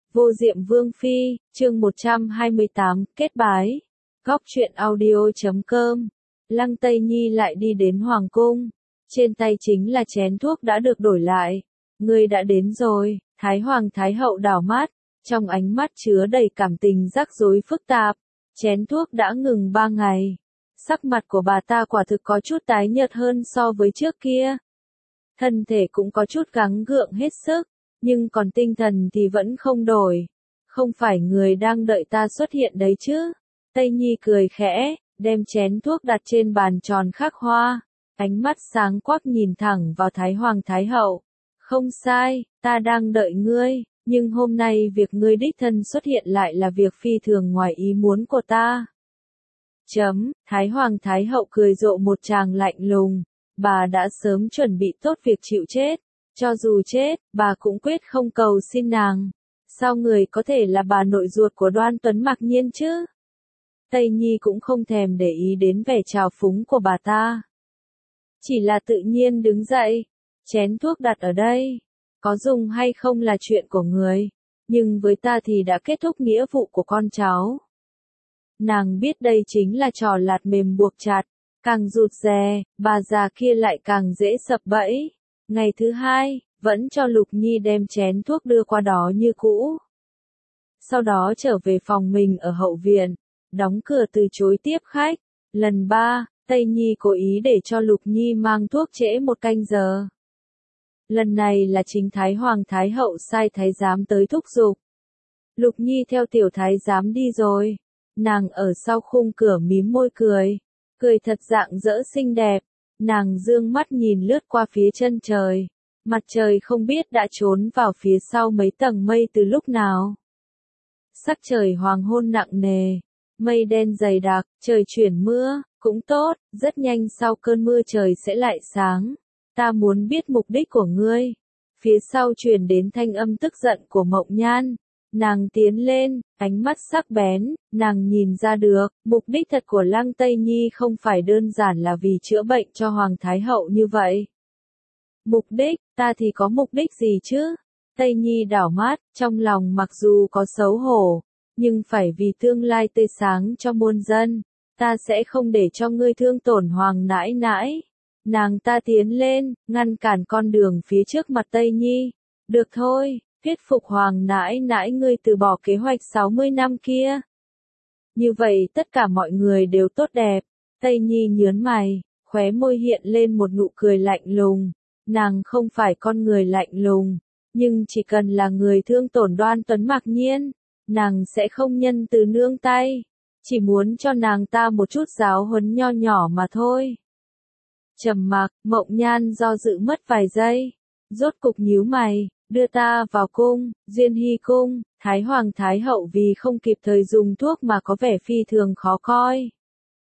Vô Diệm Vương Phi, chương 128, kết bái. Góc truyện audio.com. Lăng Tây Nhi lại đi đến Hoàng Cung. Trên tay chính là chén thuốc đã được đổi lại. Ngươi đã đến rồi, Thái Hoàng Thái Hậu đảo mắt. Trong ánh mắt chứa đầy cảm tình rắc rối phức tạp. Chén thuốc đã ngừng 3 ngày. Sắc mặt của bà ta quả thực có chút tái nhợt hơn so với trước kia. Thân thể cũng có chút gắng gượng hết sức. Nhưng còn tinh thần thì vẫn không đổi. Không phải người đang đợi ta xuất hiện đấy chứ. Tây Nhi cười khẽ, đem chén thuốc đặt trên bàn tròn khắc hoa. Ánh mắt sáng quắc nhìn thẳng vào Thái Hoàng Thái Hậu. Không sai, ta đang đợi ngươi, nhưng hôm nay việc ngươi đích thân xuất hiện lại là việc phi thường ngoài ý muốn của ta. Thái Hoàng Thái Hậu cười rộ một tràng lạnh lùng. Bà đã sớm chuẩn bị tốt việc chịu chết. Cho dù chết, bà cũng quyết không cầu xin nàng. Sao người có thể là bà nội ruột của Đoan Tuấn Mặc Nhiên chứ? Tây Nhi cũng không thèm để ý đến vẻ trào phúng của bà ta. Chỉ là tự nhiên đứng dậy. Chén thuốc đặt ở đây. Có dùng hay không là chuyện của người. Nhưng với ta thì đã kết thúc nghĩa vụ của con cháu. Nàng biết đây chính là trò lạt mềm buộc chặt. Càng rụt rè, bà già kia lại càng dễ sập bẫy. Ngày thứ hai, vẫn cho Lục Nhi đem chén thuốc đưa qua đó như cũ. Sau đó trở về phòng mình ở hậu viện, đóng cửa từ chối tiếp khách. Lần 3, Tây Nhi cố ý để cho Lục Nhi mang thuốc trễ 1 canh giờ. Lần này là chính Thái Hoàng Thái Hậu sai thái giám tới thúc giục. Lục Nhi theo tiểu thái giám đi rồi. Nàng ở sau khung cửa mím môi cười. Cười thật rạng rỡ xinh đẹp. Nàng dương mắt nhìn lướt qua phía chân trời. Mặt trời không biết đã trốn vào phía sau mấy tầng mây từ lúc nào. Sắc trời hoàng hôn nặng nề. Mây đen dày đặc, trời chuyển mưa, cũng tốt, rất nhanh sau cơn mưa trời sẽ lại sáng. Ta muốn biết mục đích của ngươi. Phía sau truyền đến thanh âm tức giận của Mộng Nhan. Nàng tiến lên, ánh mắt sắc bén, nàng nhìn ra được, mục đích thật của Lăng Tây Nhi không phải đơn giản là vì chữa bệnh cho Hoàng Thái Hậu như vậy. Mục đích, ta thì có mục đích gì chứ? Tây Nhi đảo mắt, trong lòng mặc dù có xấu hổ, nhưng phải vì tương lai tươi sáng cho muôn dân, ta sẽ không để cho ngươi thương tổn Hoàng nãi nãi. Nàng ta tiến lên, ngăn cản con đường phía trước mặt Tây Nhi. Được thôi. Thuyết phục Hoàng nãi nãi ngươi từ bỏ kế hoạch 60 năm kia. Như vậy tất cả mọi người đều tốt đẹp. Tây Nhi nhớn mày, khóe môi hiện lên một nụ cười lạnh lùng. Nàng không phải con người lạnh lùng, nhưng chỉ cần là người thương tổn Đoan Tuấn Mặc Nhiên, nàng sẽ không nhân từ nương tay. Chỉ muốn cho nàng ta một chút giáo huấn nho nhỏ mà thôi. Trầm mặc, Mộng Nhan do dự mất vài giây. Rốt cục nhíu mày. Đưa ta vào cung, Diên Hy cung. Thái Hoàng Thái Hậu vì không kịp thời dùng thuốc mà có vẻ phi thường khó coi.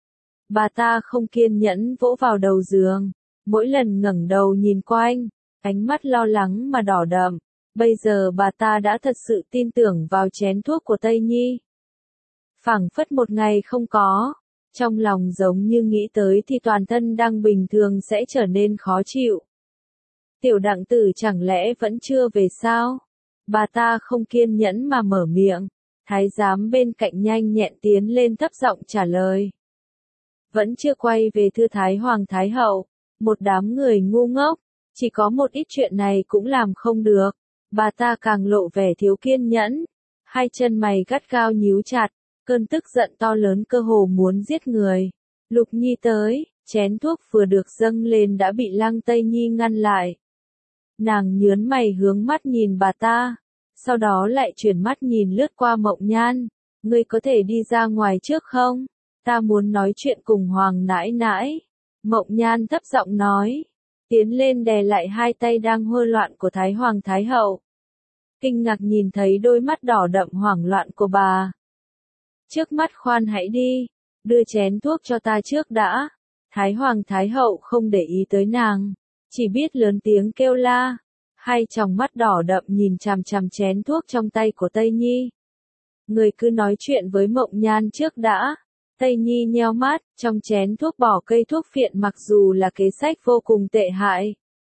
Bà ta không kiên nhẫn vỗ vào đầu giường, mỗi lần ngẩng đầu nhìn quanh, ánh mắt lo lắng mà đỏ đậm. Bây giờ bà ta đã thật sự tin tưởng vào chén thuốc của Tây Nhi. Phảng phất một ngày không có, trong lòng giống như nghĩ tới thì toàn thân đang bình thường sẽ trở nên khó chịu. Tiểu Đặng Tử chẳng lẽ vẫn chưa về sao? Bà ta không kiên nhẫn mà mở miệng. Thái giám bên cạnh nhanh nhẹn tiến lên thấp giọng trả lời. Vẫn chưa quay về thưa Thái Hoàng Thái Hậu. Một đám người ngu ngốc, chỉ có một ít chuyện này cũng làm không được. Bà ta càng lộ vẻ thiếu kiên nhẫn. Hai chân mày gắt gao nhíu chặt, cơn tức giận to lớn cơ hồ muốn giết người. Lục Nhi tới, chén thuốc vừa được dâng lên đã bị Lăng Tây Nhi ngăn lại. Nàng nhớn mày hướng mắt nhìn bà ta, sau đó lại chuyển mắt nhìn lướt qua Mộng Nhan. Ngươi có thể đi ra ngoài trước không? Ta muốn nói chuyện cùng Hoàng nãi nãi. Mộng Nhan thấp giọng nói, tiến lên đè lại hai tay đang hơ loạn của Thái Hoàng Thái Hậu. Kinh ngạc nhìn thấy đôi mắt đỏ đậm hoảng loạn của bà. Trước mắt khoan hãy đi, đưa chén thuốc cho ta trước đã. Thái Hoàng Thái Hậu không để ý tới nàng. Chỉ biết lớn tiếng kêu la, hai tròng mắt đỏ đậm nhìn chằm chằm chén thuốc trong tay của Tây Nhi. Người cứ nói chuyện với Mộng Nhan trước đã. Tây Nhi nheo mắt, trong chén thuốc bỏ cây thuốc phiện mặc dù là kế sách vô cùng tệ hại.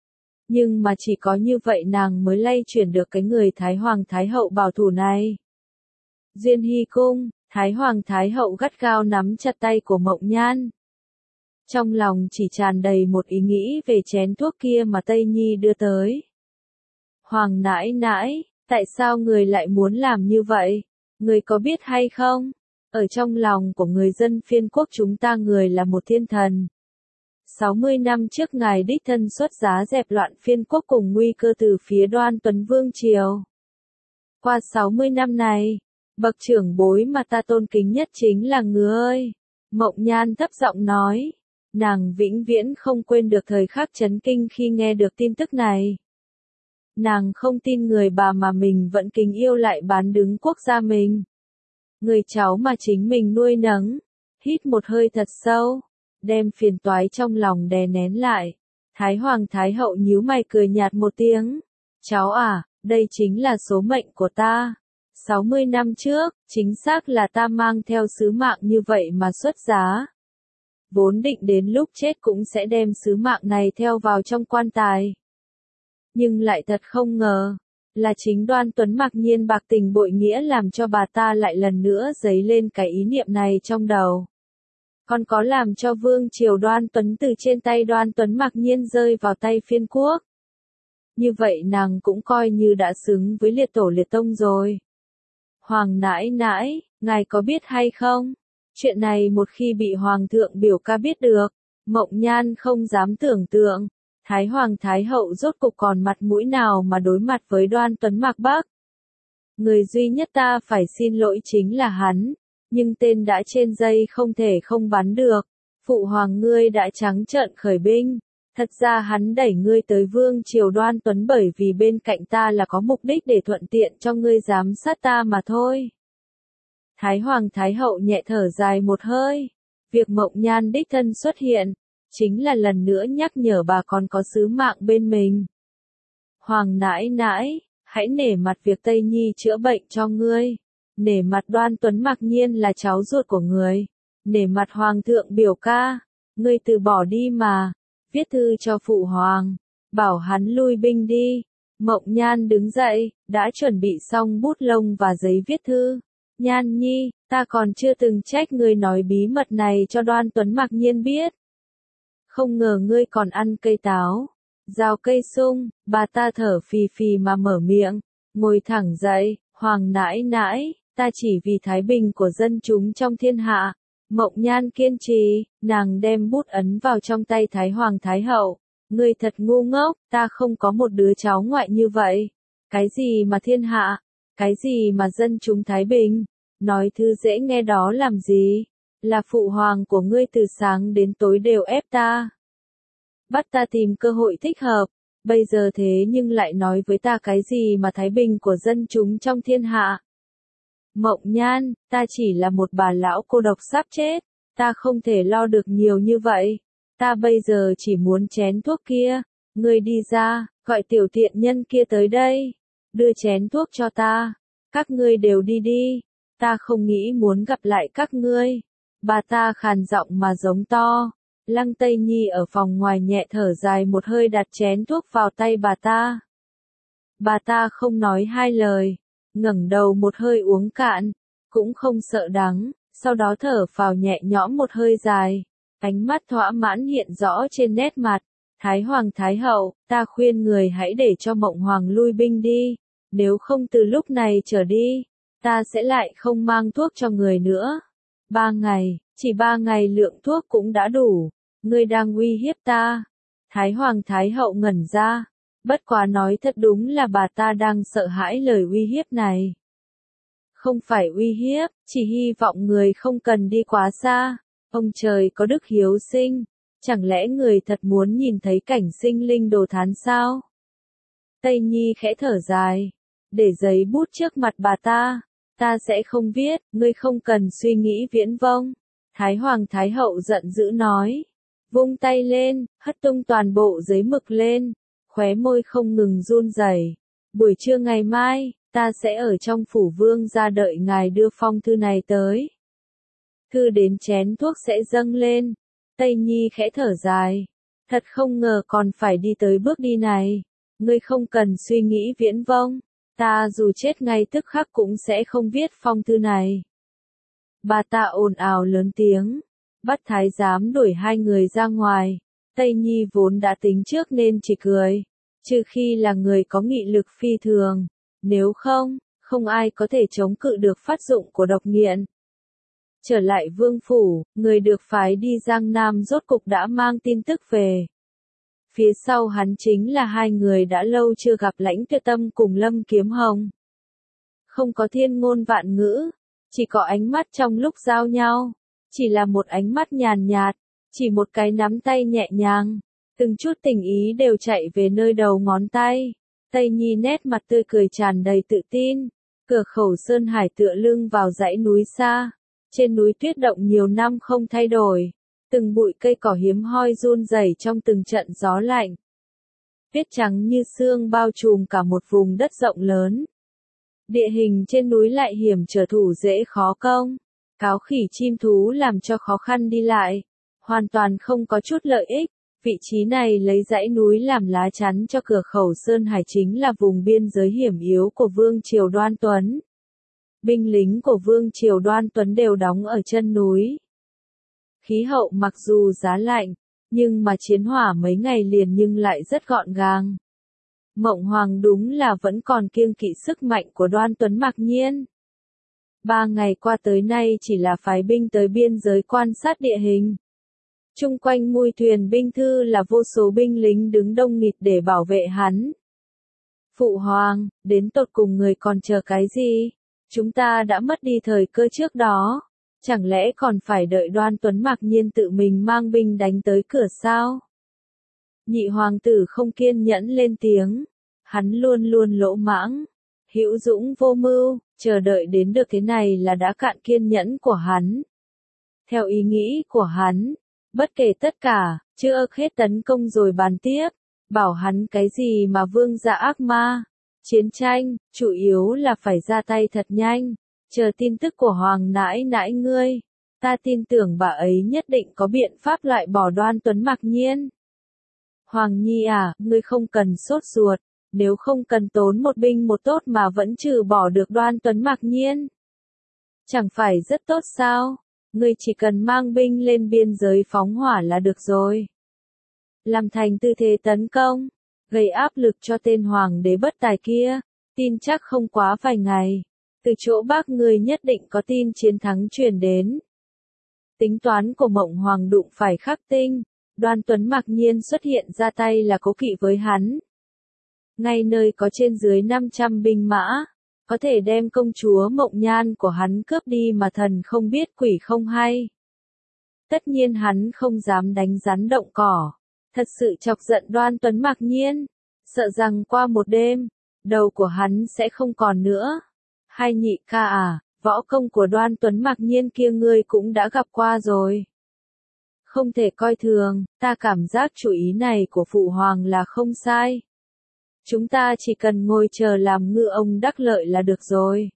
Nhưng mà chỉ có như vậy nàng mới lay chuyển được cái người Thái Hoàng Thái Hậu bảo thủ này. Duyên Hy Cung, Thái Hoàng Thái Hậu gắt gao nắm chặt tay của Mộng Nhan. Trong lòng chỉ tràn đầy một ý nghĩ về chén thuốc kia mà Tây Nhi đưa tới. Hoàng nãi nãi, tại sao người lại muốn làm như vậy? Người có biết hay không? Ở trong lòng của người dân phiên quốc chúng ta người là một thiên thần. 60 năm trước ngài đích thân xuất giá dẹp loạn phiên quốc cùng nguy cơ từ phía Đoan Tuấn Vương Triều. Qua 60 năm này, bậc trưởng bối mà ta tôn kính nhất chính là người. Mộng Nhan thấp giọng nói. Nàng vĩnh viễn không quên được thời khắc chấn kinh khi nghe được tin tức này. Nàng không tin người bà mà mình vẫn kính yêu lại bán đứng quốc gia mình. Người cháu mà chính mình nuôi nấng. Hít một hơi thật sâu, đem phiền toái trong lòng đè nén lại. Thái Hoàng Thái Hậu nhíu mày cười nhạt một tiếng. Cháu à, đây chính là số mệnh của ta. 60 năm trước, chính xác là ta mang theo sứ mạng như vậy mà xuất giá. Vốn định đến lúc chết cũng sẽ đem sứ mạng này theo vào trong quan tài. Nhưng lại thật không ngờ, là chính Đoan Tuấn mặc nhiên bạc tình bội nghĩa làm cho bà ta lại lần nữa dấy lên cái ý niệm này trong đầu. Còn có làm cho Vương Triều Đoan Tuấn từ trên tay Đoan Tuấn mặc nhiên rơi vào tay phiên quốc. Như vậy nàng cũng coi như đã xứng với liệt tổ liệt tông rồi. Hoàng nãi nãi, ngài có biết hay không? Chuyện này một khi bị Hoàng thượng biểu ca biết được, Mộng Nhan không dám tưởng tượng, Thái Hoàng Thái Hậu rốt cục còn mặt mũi nào mà đối mặt với Đoan Tuấn Mạc Bắc. Người duy nhất ta phải xin lỗi chính là hắn, nhưng tên đã trên dây không thể không bắn được. Phụ hoàng ngươi đã trắng trợn khởi binh, thật ra hắn đẩy ngươi tới Vương Triều Đoan Tuấn bởi vì bên cạnh ta là có mục đích để thuận tiện cho ngươi giám sát ta mà thôi. Thái Hoàng Thái Hậu nhẹ thở dài một hơi. Việc Mộng Nhan đích thân xuất hiện, chính là lần nữa nhắc nhở bà còn có sứ mạng bên mình. Hoàng nãi nãi, hãy nể mặt việc Tây Nhi chữa bệnh cho ngươi. Nể mặt Đoan Tuấn mặc nhiên là cháu ruột của người. Nể mặt Hoàng thượng biểu ca. Ngươi từ bỏ đi mà. Viết thư cho Phụ Hoàng. Bảo hắn lui binh đi. Mộng Nhan đứng dậy, đã chuẩn bị xong bút lông và giấy viết thư. Nhan Nhi, ta còn chưa từng trách ngươi nói bí mật này cho Đoan Tuấn mặc nhiên biết. Không ngờ ngươi còn ăn cây táo, rào cây sung, bà ta thở phì phì mà mở miệng, ngồi thẳng dậy, Hoàng nãi nãi, ta chỉ vì thái bình của dân chúng trong thiên hạ. Mộng Nhan kiên trì, nàng đem bút ấn vào trong tay Thái Hoàng Thái Hậu. Ngươi thật ngu ngốc, ta không có một đứa cháu ngoại như vậy. Cái gì mà thiên hạ, cái gì mà dân chúng thái bình, nói thư dễ nghe đó làm gì, là phụ hoàng của ngươi từ sáng đến tối đều ép ta. Bắt ta tìm cơ hội thích hợp, bây giờ thế nhưng lại nói với ta cái gì mà thái bình của dân chúng trong thiên hạ. Mộng Nhan, ta chỉ là một bà lão cô độc sắp chết, ta không thể lo được nhiều như vậy, ta bây giờ chỉ muốn chén thuốc kia, ngươi đi ra, gọi tiểu tiện nhân kia tới đây, đưa chén thuốc cho ta, các ngươi đều đi đi, ta không nghĩ muốn gặp lại các ngươi. Bà ta khàn giọng mà giống to. Lăng Tây Nhi ở phòng ngoài nhẹ thở dài một hơi đặt chén thuốc vào tay bà ta. Bà ta không nói hai lời, ngẩng đầu một hơi uống cạn, cũng không sợ đắng, sau đó thở phào nhẹ nhõm một hơi dài, ánh mắt thỏa mãn hiện rõ trên nét mặt. Thái Hoàng Thái Hậu, ta khuyên người hãy để cho Mộng Hoàng lui binh đi, nếu không từ lúc này trở đi, ta sẽ lại không mang thuốc cho người nữa. 3 ngày, chỉ 3 ngày lượng thuốc cũng đã đủ, ngươi đang uy hiếp ta. Thái Hoàng Thái Hậu ngẩn ra, bất quá nói thật đúng là bà ta đang sợ hãi lời uy hiếp này. Không phải uy hiếp, chỉ hy vọng người không cần đi quá xa, ông trời có đức hiếu sinh, chẳng lẽ người thật muốn nhìn thấy cảnh sinh linh đồ thán sao? Tây Nhi khẽ thở dài, để giấy bút trước mặt bà ta sẽ không viết, ngươi không cần suy nghĩ viễn vông. Thái Hoàng Thái Hậu giận dữ nói, vung tay lên, hất tung toàn bộ giấy mực lên, khóe môi không ngừng run rẩy. Buổi trưa ngày mai, ta sẽ ở trong phủ vương gia đợi ngài đưa phong thư này tới. Thư đến chén thuốc sẽ dâng lên. Tây Nhi khẽ thở dài, Thật không ngờ còn phải đi tới bước đi này. Ngươi không cần suy nghĩ viễn vông. Ta dù chết ngay tức khắc cũng sẽ không viết phong thư này. Bà ta ồn ào lớn tiếng, bắt thái giám đuổi hai người ra ngoài. Tây Nhi vốn đã tính trước nên chỉ cười, trừ khi là người có nghị lực phi thường, nếu không, không ai có thể chống cự được phát dụng của độc nghiện. Trở lại vương phủ, người được phái đi Giang Nam rốt cục đã mang tin tức về. Phía sau hắn chính là hai người đã lâu chưa gặp Lãnh Tuyệt Tâm cùng Lâm Kiếm Hồng. Không có thiên ngôn vạn ngữ, chỉ có ánh mắt trong lúc giao nhau, chỉ là một ánh mắt nhàn nhạt, chỉ một cái nắm tay nhẹ nhàng, từng chút tình ý đều chạy về nơi đầu ngón tay. Tây Nhi nét mặt tươi cười tràn đầy tự tin, cửa khẩu Sơn Hải tựa lưng vào dãy núi xa, trên núi tuyết động nhiều năm không thay đổi, từng bụi cây cỏ hiếm hoi run rẩy trong từng trận gió lạnh. Tuyết trắng như sương bao trùm cả một vùng đất rộng lớn. Địa hình trên núi lại hiểm trở thủ dễ khó công, cáo khỉ chim thú làm cho khó khăn đi lại, hoàn toàn không có chút lợi ích. Vị trí này lấy dãy núi làm lá chắn cho cửa khẩu Sơn Hải chính là vùng biên giới hiểm yếu của Vương triều Đoan Tuấn. Binh lính của Vương triều Đoan Tuấn đều đóng ở chân núi. Khí hậu mặc dù giá lạnh, nhưng mà chiến hỏa mấy ngày liền nhưng lại rất gọn gàng. Mộng Hoàng đúng là vẫn còn kiêng kỵ sức mạnh của Đoan Tuấn mặc nhiên. 3 ngày qua tới nay chỉ là phái binh tới biên giới quan sát địa hình. Chung quanh mui thuyền binh thư là vô số binh lính đứng đông nghịt để bảo vệ hắn. Phụ hoàng, đến tột cùng người còn chờ cái gì? Chúng ta đã mất đi thời cơ trước đó. Chẳng lẽ còn phải đợi Đoan Tuấn mặc nhiên tự mình mang binh đánh tới cửa sao? Nhị hoàng tử không kiên nhẫn lên tiếng. Hắn luôn luôn lỗ mãng, hữu dũng vô mưu, chờ đợi đến được thế này là đã cạn kiên nhẫn của hắn. Theo ý nghĩ của hắn, bất kể tất cả, chưa hết tấn công rồi bàn tiếp, bảo hắn cái gì mà vương gia ác ma. Chiến tranh, chủ yếu là phải ra tay thật nhanh, chờ tin tức của hoàng nãi nãi ngươi. Ta tin tưởng bà ấy nhất định có biện pháp loại bỏ Đoan Tuấn mặc nhiên. Hoàng nhi à, ngươi không cần sốt ruột, nếu không cần tốn một binh một tốt mà vẫn trừ bỏ được Đoan Tuấn mặc nhiên. Chẳng phải rất tốt sao, ngươi chỉ cần mang binh lên biên giới phóng hỏa là được rồi. Làm thành tư thế tấn công, gây áp lực cho tên hoàng đế bất tài kia, tin chắc không quá vài ngày. Từ chỗ bác người nhất định có tin chiến thắng truyền đến. Tính toán của Mộng Hoàng đụng phải khắc tinh, Đoan Tuấn mặc nhiên xuất hiện ra tay là cố kỵ với hắn. Ngay nơi có trên dưới 500 binh mã, có thể đem công chúa Mộng Nhan của hắn cướp đi mà thần không biết quỷ không hay. Tất nhiên hắn không dám đánh rắn động cỏ, thật sự chọc giận Đoan Tuấn mặc nhiên, sợ rằng qua một đêm, đầu của hắn sẽ không còn nữa. Hai nhị ca à, võ công của Đoan Tuấn mặc nhiên kia ngươi cũng đã gặp qua rồi. Không thể coi thường, ta cảm giác chủ ý này của phụ hoàng là không sai. Chúng ta chỉ cần ngồi chờ làm ngư ông đắc lợi là được rồi.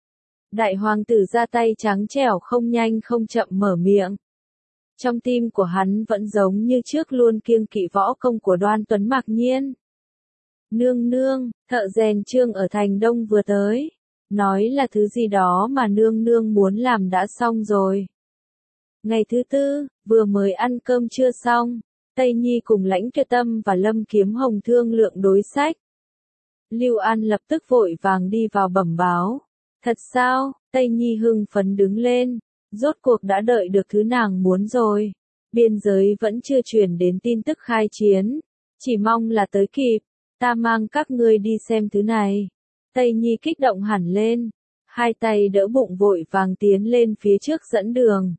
Đại hoàng tử ra tay trắng trẻo không nhanh không chậm mở miệng. Trong tim của hắn vẫn giống như trước luôn kiêng kỵ võ công của Đoan Tuấn mặc nhiên. Nương nương, thợ rèn Trương ở thành Đông vừa tới. Nói là thứ gì đó mà nương nương muốn làm đã xong rồi. Ngày thứ tư, vừa mới ăn cơm trưa xong, Tây Nhi cùng Lãnh Tuyệt Tâm và Lâm Kiếm Hồng thương lượng đối sách. Lưu An lập tức vội vàng đi vào bẩm báo. Thật sao? Tây Nhi hưng phấn đứng lên, rốt cuộc đã đợi được thứ nàng muốn rồi. Biên giới vẫn chưa truyền đến tin tức khai chiến, chỉ mong là tới kịp, ta mang các ngươi đi xem thứ này. Tây Nhi kích động hẳn lên, hai tay đỡ bụng vội vàng tiến lên phía trước dẫn đường.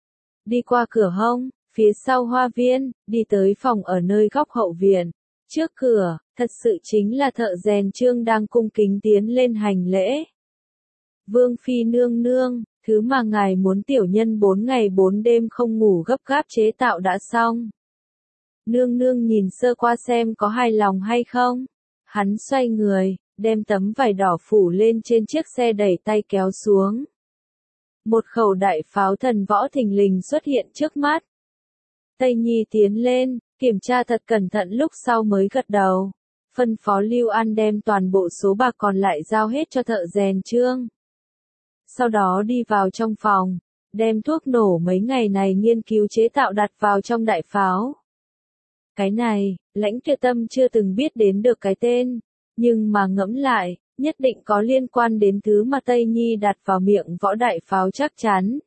Đi qua cửa hông, phía sau hoa viên, đi tới phòng ở nơi góc hậu viện. Trước cửa, thật sự chính là thợ rèn Trương đang cung kính tiến lên hành lễ. Vương phi nương nương, thứ mà ngài muốn tiểu nhân 4 ngày 4 đêm không ngủ gấp gáp chế tạo đã xong. Nương nương nhìn sơ qua xem có hài lòng hay không. Hắn xoay người, đem tấm vải đỏ phủ lên trên chiếc xe đẩy tay kéo xuống. Một khẩu đại pháo thần võ thình lình xuất hiện trước mắt. Tây Nhi tiến lên, Kiểm tra thật cẩn thận lúc sau mới gật đầu. Phân phó Lưu An đem toàn bộ số bạc còn lại giao hết cho thợ rèn Trương. Sau đó đi vào trong phòng, đem thuốc nổ mấy ngày này nghiên cứu chế tạo đặt vào trong đại pháo. Cái này, Lãnh Tuyệt Tâm chưa từng biết đến được cái tên, nhưng mà ngẫm lại, nhất định có liên quan đến thứ mà Tây Nhi đặt vào miệng võ đại pháo chắc chắn.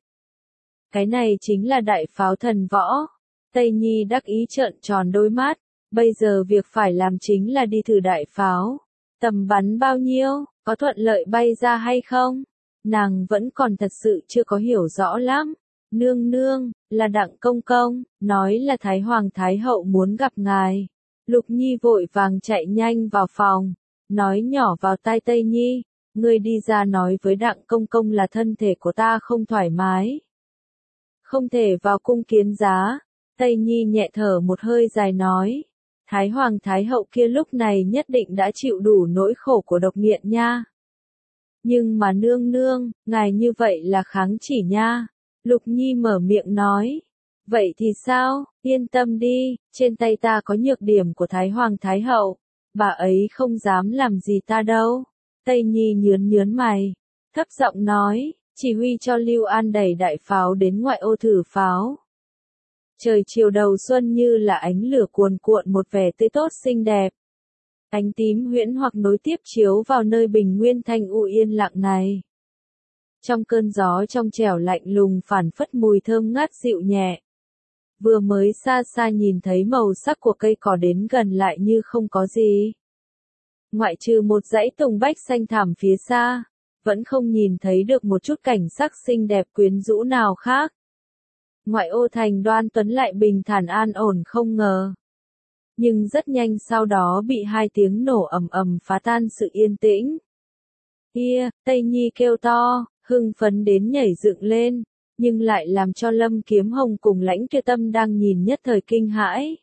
Cái này chính là đại pháo thần võ. Tây Nhi đắc ý trợn tròn đôi mắt, bây giờ việc phải làm chính là đi thử đại pháo. Tầm bắn bao nhiêu, có thuận lợi bay ra hay không? Nàng vẫn còn thật sự chưa có hiểu rõ lắm. Nương nương, là Đặng công công, nói là Thái Hoàng Thái Hậu muốn gặp ngài. Lục Nhi vội vàng chạy nhanh vào phòng, nói nhỏ vào tai Tây Nhi, ngươi đi ra nói với Đặng công công là thân thể của ta không thoải mái. Không thể vào cung kiến giá. Tây Nhi nhẹ thở một hơi dài nói, Thái Hoàng Thái Hậu kia lúc này nhất định đã chịu đủ nỗi khổ của độc nghiện nha. Nhưng mà nương nương, ngài như vậy là kháng chỉ nha. Lục Nhi mở miệng nói, vậy thì sao, yên tâm đi, trên tay ta có nhược điểm của Thái Hoàng Thái Hậu, bà ấy không dám làm gì ta đâu. Tây Nhi nhớn mày, thấp giọng nói, chỉ huy cho Lưu An đẩy đại pháo đến ngoại ô thử pháo. Trời chiều đầu xuân như là ánh lửa cuồn cuộn một vẻ tươi tốt xinh đẹp. Ánh tím huyễn hoặc nối tiếp chiếu vào nơi bình nguyên thanh u yên lặng này. Trong cơn gió trong trẻo lạnh lùng phảng phất mùi thơm ngát dịu nhẹ. Vừa mới xa xa nhìn thấy màu sắc của cây cỏ đến gần lại như không có gì. Ngoại trừ một dãy tùng bách xanh thẳm phía xa, vẫn không nhìn thấy được một chút cảnh sắc xinh đẹp quyến rũ nào khác. Ngoại ô thành Đoan Tuấn lại bình thản an ổn không ngờ. Nhưng rất nhanh sau đó bị hai tiếng nổ ầm ầm phá tan sự yên tĩnh. Kia, Tây Nhi kêu to, hưng phấn đến nhảy dựng lên, nhưng lại làm cho Lâm Kiếm Hồng cùng Lãnh Tuyệt Tâm đang nhìn nhất thời kinh hãi.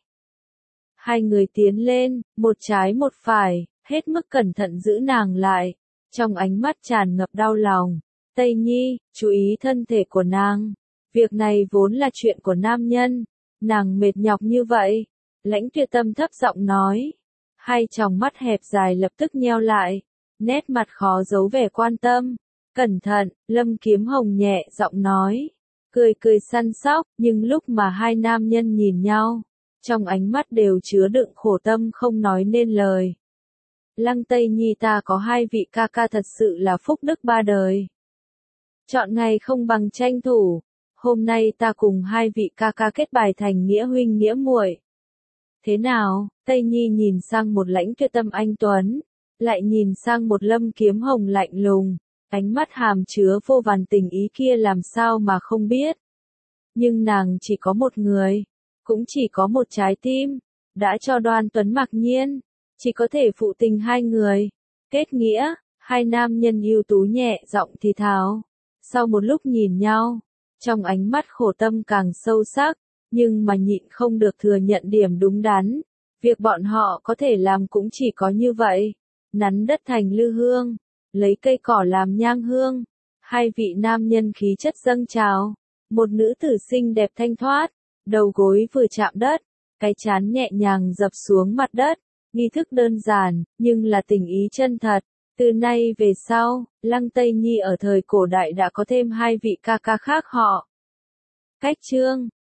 Hai người tiến lên, một trái một phải, hết mức cẩn thận giữ nàng lại, trong ánh mắt tràn ngập đau lòng. Tây Nhi, chú ý thân thể của nàng. Việc này vốn là chuyện của nam nhân, nàng mệt nhọc như vậy. Lãnh Tuyệt Tâm thấp giọng nói. Hai tròng mắt hẹp dài lập tức nheo lại, nét mặt khó giấu vẻ quan tâm. Cẩn thận, Lâm Kiếm Hồng nhẹ giọng nói. Cười cười săn sóc, nhưng lúc mà hai nam nhân nhìn nhau, trong ánh mắt đều chứa đựng khổ tâm không nói nên lời. Lăng Tây Nhi ta có hai vị ca ca thật sự là phúc đức ba đời. Chọn ngày không bằng tranh thủ. Hôm nay ta cùng hai vị ca ca kết bài thành nghĩa huynh nghĩa muội. Thế nào? Tây Nhi nhìn sang một Lãnh Tuyệt Tâm anh tuấn, lại nhìn sang một Lâm Kiếm Hồng lạnh lùng, ánh mắt hàm chứa vô vàn tình ý kia làm sao mà không biết. Nhưng nàng chỉ có một người, cũng chỉ có một trái tim, đã cho Đoan Tuấn mặc nhiên, chỉ có thể phụ tình hai người. Kết nghĩa, hai nam nhân ưu tú nhẹ giọng thì thào. Sau một lúc nhìn nhau, trong ánh mắt khổ tâm càng sâu sắc, nhưng mà nhịn không được thừa nhận điểm đúng đắn. Việc bọn họ có thể làm cũng chỉ có như vậy. Nắn đất thành lư hương, lấy cây cỏ làm nhang hương. Hai vị nam nhân khí chất dâng trào. Một nữ tử xinh đẹp thanh thoát, đầu gối vừa chạm đất, cái trán nhẹ nhàng dập xuống mặt đất. Nghi thức đơn giản, nhưng là tình ý chân thật. Từ nay về sau, Lăng Tây Nhi ở thời cổ đại đã có thêm hai vị ca ca khác họ. Cách chương